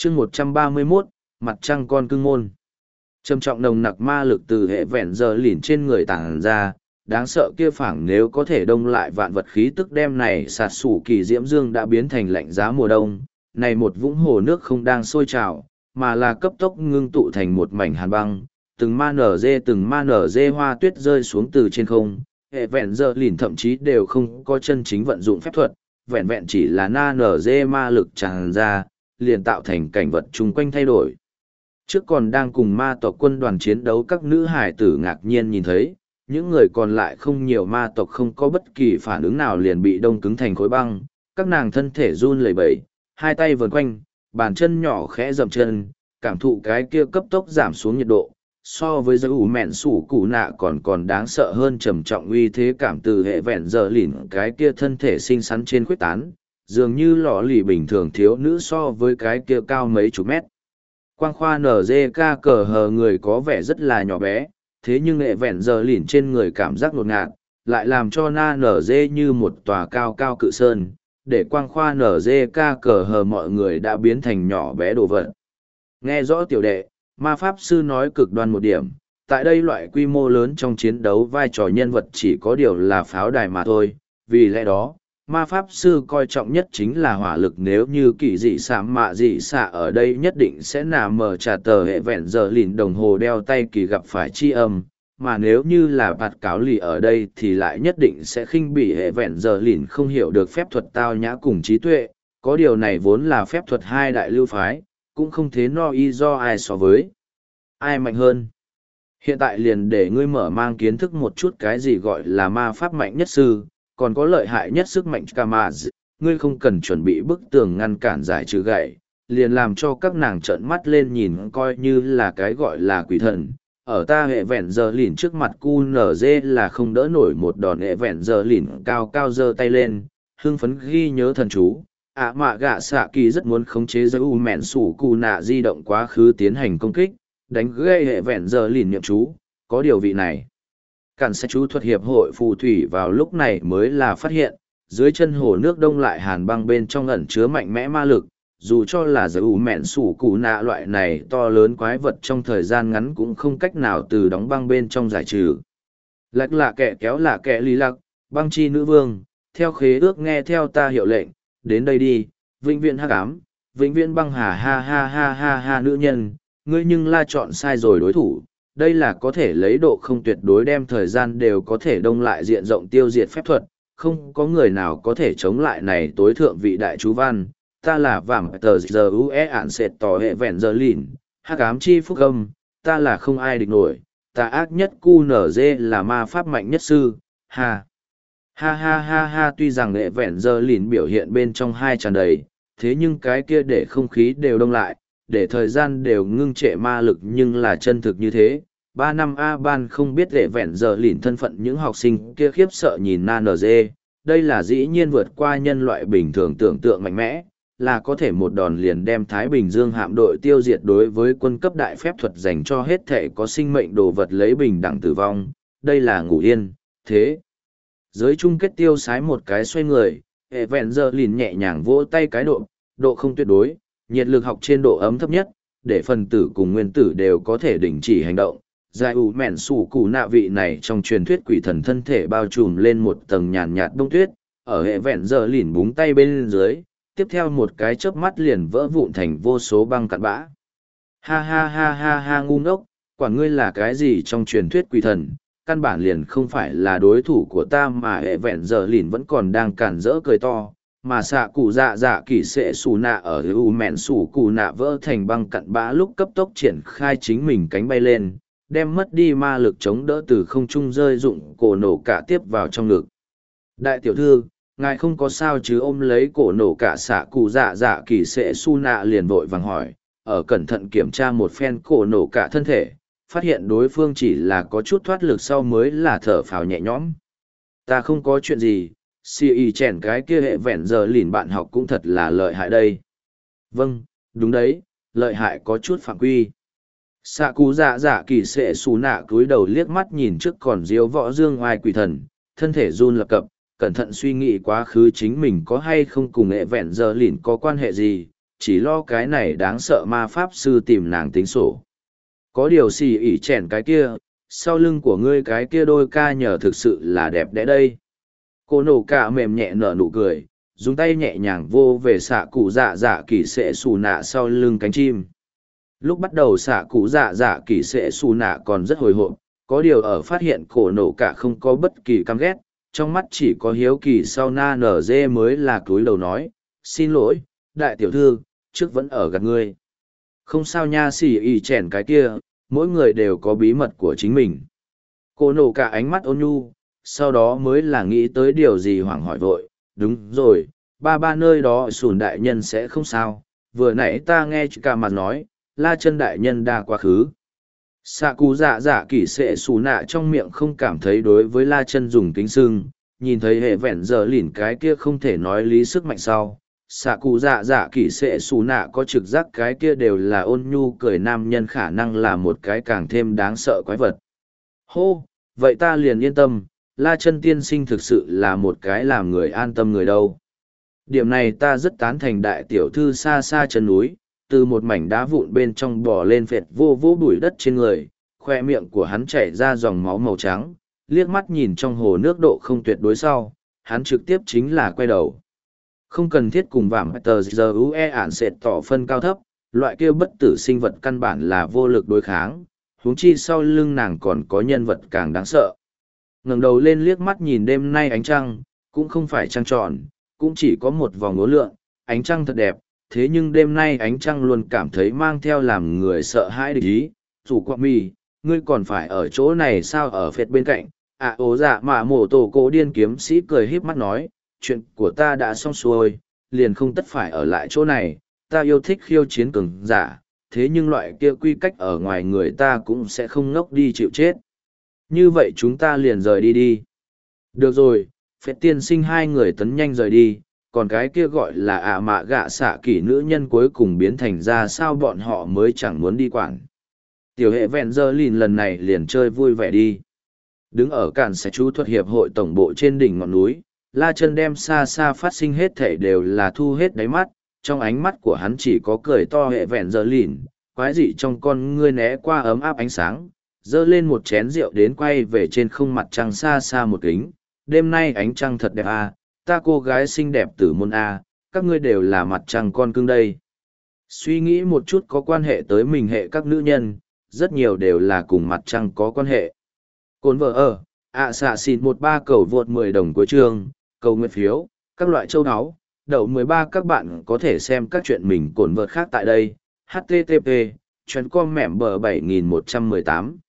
chương 131, mặt trăng con cưng môn. Trầm trọng nồng nặc ma lực từ hệ vẹn giờ lìn trên người tàng ra, đáng sợ kia phảng nếu có thể đông lại vạn vật khí tức đem này sạt sủ kỳ diễm dương đã biến thành lạnh giá mùa đông. Này một vũng hồ nước không đang sôi trào, mà là cấp tốc ngưng tụ thành một mảnh hàn băng, từng ma nở dê hoa tuyết rơi xuống từ trên không. Hệ vẹn giờ lìn thậm chí đều không có chân chính vận dụng phép thuật, vẹn vẹn chỉ là nở dê ma lực tràn ra, liền tạo thành cảnh vật chung quanh thay đổi. Trước còn đang cùng ma tộc quân đoàn chiến đấu các nữ hải tử ngạc nhiên nhìn thấy, những người còn lại không nhiều ma tộc không có bất kỳ phản ứng nào liền bị đông cứng thành khối băng, các nàng thân thể run lẩy bẩy, hai tay vờn quanh, bàn chân nhỏ khẽ dậm chân, cảm thụ cái kia cấp tốc giảm xuống nhiệt độ, so với giới ủ mẹn sủ cụ nạ còn đáng sợ hơn trầm trọng uy thế cảm từ hệ vẹn giờ lìn cái kia thân thể xinh xắn trên khuếch tán, dường như lọ lì bình thường thiếu nữ so với cái kia cao mấy chục mét. Quang khoa NGK cờ hờ người có vẻ rất là nhỏ bé, thế nhưng hệ vẹn giờ lìn trên người cảm giác ngột ngạt, lại làm cho NG như một tòa cao cao cự sơn, để quang khoa NGK cờ hờ mọi người đã biến thành nhỏ bé đồ vật. Nghe rõ tiểu đệ, ma pháp sư nói cực đoan một điểm, tại đây loại quy mô lớn trong chiến đấu vai trò nhân vật chỉ có điều là pháo đài mà thôi, vì lẽ đó ma pháp sư coi trọng nhất chính là hỏa lực, nếu như kỳ dị xạ ở đây nhất định sẽ nằm mở trả tờ hệ vẹn giờ lìn đồng hồ đeo tay kỳ gặp phải chi âm, mà nếu như là bạt cáo lì ở đây thì lại nhất định sẽ khinh bỉ hệ vẹn giờ lìn không hiểu được phép thuật tao nhã cùng trí tuệ, có điều này vốn là phép thuật hai đại lưu phái, cũng không thế no y do ai so với ai mạnh hơn. Hiện tại liền để ngươi mở mang kiến thức một chút cái gì gọi là ma pháp mạnh nhất sư, còn có lợi hại nhất sức mạnh Kamaz, ngươi không cần chuẩn bị bức tường ngăn cản giải trừ gậy, liền làm cho các nàng trợn mắt lên nhìn coi như là cái gọi là quỷ thần. Ở ta hệ vẹn giờ lìn trước mặt QNZ là không đỡ nổi một đòn hệ vẹn giờ lìn cao cao giơ tay lên, hưng phấn ghi nhớ thần chú. Mạ gạ xạ kỳ rất muốn khống chế giới u mẹn sủ cù nạ di động quá khứ tiến hành công kích, đánh gây hệ vẹn giờ lìn niệm chú, có điều vị này. Cản sẽ chú thuật hiệp hội phù thủy vào lúc này mới là phát hiện, dưới chân hồ nước đông lại hàn băng bên trong ẩn chứa mạnh mẽ ma lực, dù cho là giới ủ mẹn sủ cụ nạ loại này to lớn quái vật trong thời gian ngắn cũng không cách nào từ đóng băng bên trong giải trừ. Lạch lạ kẻ kéo lạ kẻ lý lặc, băng chi nữ vương, theo khế ước nghe theo ta hiệu lệnh, đến đây đi, vĩnh viễn hắc ám, vĩnh viễn băng hà ha ha ha ha ha nữ nhân, ngươi nhưng la chọn sai rồi đối thủ. Đây là có thể lấy độ không tuyệt đối đem thời gian đều có thể đông lại diện rộng tiêu diệt phép thuật, không có người nào có thể chống lại này tối thượng vị đại chú văn, ta là vảm tờ giờ ue ản sệt tỏ hệ vẹn giờ lìn, hắc ám chi phúc âm, ta là không ai địch nổi, ta ác nhất QNZ là ma pháp mạnh nhất sư, ha. Ha ha ha ha tuy rằng hệ vẹn giờ lìn biểu hiện bên trong hai tràn đầy, thế nhưng cái kia để không khí đều đông lại, để thời gian đều ngưng trệ ma lực nhưng là chân thực như thế. 3 năm A ban không biết hệ vẹn giờ lìn thân phận những học sinh kia khiếp sợ nhìn NG, đây là dĩ nhiên vượt qua nhân loại bình thường tưởng tượng mạnh mẽ, là có thể một đòn liền đem Thái Bình Dương hạm đội tiêu diệt đối với quân cấp đại phép thuật dành cho hết thể có sinh mệnh đồ vật lấy bình đẳng tử vong, đây là ngủ yên, thế. Giới chung kết tiêu sái một cái xoay người, hệ vẹn giờ lìn nhẹ nhàng vỗ tay cái độ không tuyệt đối, nhiệt lực học trên độ ấm thấp nhất, để phần tử cùng nguyên tử đều có thể đình chỉ hành động. Giải ủ mẹn sủ cụ nạ vị này trong truyền thuyết quỷ thần thân thể bao trùm lên một tầng nhàn nhạt đông tuyết, ở hệ vẹn giờ lìn búng tay bên dưới, tiếp theo một cái chớp mắt liền vỡ vụn thành vô số băng cặn bã. Ha ha ha ha ha ngu ngốc, quản ngươi là cái gì trong truyền thuyết quỷ thần, căn bản liền không phải là đối thủ của ta mà hệ vẹn giờ lìn vẫn còn đang cản rỡ cười to. Mà xạ cụ dạ kỳ sệ xù nạ ở u mẹn xù cụ nạ vỡ thành băng cặn bã lúc cấp tốc triển khai chính mình cánh bay lên, đem mất đi ma lực chống đỡ từ không trung rơi dụng cổ nổ cả tiếp vào trong ngực. Đại tiểu thư, ngài không có sao chứ? Ôm lấy cổ nổ cả xạ cụ dạ kỳ sệ xù nạ liền vội vàng hỏi, ở cẩn thận kiểm tra một phen cổ nổ cả thân thể, phát hiện đối phương chỉ là có chút thoát lực sau mới là thở phào nhẹ nhõm. Ta không có chuyện gì. Si chèn cái kia hệ vẹn giờ lìn bạn học cũng thật là lợi hại đây. Vâng, đúng đấy, lợi hại có chút phạm quy. Xạ cú dạ kỳ sệ xù nạ cúi đầu liếc mắt nhìn trước còn diếu võ dương oai quỷ thần, thân thể run lập cập, cẩn thận suy nghĩ quá khứ chính mình có hay không cùng hệ vẹn giờ lìn có quan hệ gì, chỉ lo cái này đáng sợ ma pháp sư tìm nàng tính sổ. Có điều xì ỉ chèn cái kia, sau lưng của ngươi cái kia đôi ca nhờ thực sự là đẹp đẽ đây. Cô nổ cả mềm nhẹ nở nụ cười, dùng tay nhẹ nhàng vô về xạ cụ dạ dạ kỳ sệ xù nạ sau lưng cánh chim. Lúc bắt đầu xạ cụ dạ dạ kỳ sệ xù nạ còn rất hồi hộp, có điều ở phát hiện cổ nổ cả không có bất kỳ căm ghét, trong mắt chỉ có hiếu kỳ sau na nở dê mới là cúi đầu nói, xin lỗi, đại tiểu thư, trước vẫn ở gần ngươi. Không sao nha, xì ỉ chèn cái kia, mỗi người đều có bí mật của chính mình. Cô nổ cả ánh mắt ôn nhu, sau đó mới là nghĩ tới điều gì hoảng hỏi vội, đúng rồi, ba nơi đó sùn đại nhân sẽ không sao, vừa nãy ta nghe cả mặt nói, la chân đại nhân đa quá khứ. Xạ cụ dạ dạ kỳ sệ xù nạ trong miệng không cảm thấy đối với la chân dùng kính sưng, nhìn thấy hệ vẹn giờ lỉn cái kia không thể nói lý sức mạnh sau. Xạ cụ dạ dạ kỳ sệ xù nạ có trực giác cái kia đều là ôn nhu cười nam nhân khả năng là một cái càng thêm đáng sợ quái vật. Hô, vậy ta liền yên tâm, la chân tiên sinh thực sự là một cái làm người an tâm người đâu. Điểm này ta rất tán thành đại tiểu thư xa xa chân núi, từ một mảnh đá vụn bên trong bò lên phệt vô vô bụi đất trên người, khoe miệng của hắn chảy ra dòng máu màu trắng, liếc mắt nhìn trong hồ nước độ không tuyệt đối sau, hắn trực tiếp chính là quay đầu. Không cần thiết cùng vảm tờ giờ ue ản sệt tỏ phân cao thấp, loại kia bất tử sinh vật căn bản là vô lực đối kháng, huống chi sau lưng nàng còn có nhân vật càng đáng sợ. Ngẩng đầu lên liếc mắt nhìn đêm nay ánh trăng, cũng không phải trăng tròn, cũng chỉ có một vòng ngố lượng, ánh trăng thật đẹp, thế nhưng đêm nay ánh trăng luôn cảm thấy mang theo làm người sợ hãi địch ý. Chủ quạ mì, ngươi còn phải ở chỗ này sao ở phệt bên cạnh, ố dạ mà mổ tổ cổ điên kiếm sĩ cười híp mắt nói, chuyện của ta đã xong xuôi, liền không tất phải ở lại chỗ này, ta yêu thích khiêu chiến cường giả, thế nhưng loại kia quy cách ở ngoài người ta cũng sẽ không ngốc đi chịu chết. Như vậy chúng ta liền rời đi đi. Được rồi, phết tiên sinh hai người tấn nhanh rời đi, còn cái kia gọi là mạ gạ xạ kỷ nữ nhân cuối cùng biến thành ra sao bọn họ mới chẳng muốn đi quản. Tiểu hệ vẹn dơ lìn lần này liền chơi vui vẻ đi. Đứng ở cản sẽ chú thuật hiệp hội tổng bộ trên đỉnh ngọn núi, la chân đem xa xa phát sinh hết thể đều là thu hết đáy mắt, trong ánh mắt của hắn chỉ có cười to hệ vẹn dơ lìn, quái dị trong con ngươi né qua ấm áp ánh sáng, dơ lên một chén rượu đến quay về trên không mặt trăng xa xa một kính. Đêm nay ánh trăng thật đẹp à, ta cô gái xinh đẹp tử môn à, các ngươi đều là mặt trăng con cưng đây. Suy nghĩ một chút có quan hệ tới mình hệ các nữ nhân, rất nhiều đều là cùng mặt trăng có quan hệ. Cồn vợ ở, xạ xịt 13 cầu vượt 10 đồng cuối chương, cầu nguyện phiếu, các loại châu áo, đậu 13 các bạn có thể xem các chuyện mình cồn vợt khác tại đây, http, chuyến com mẻm bờ 7118.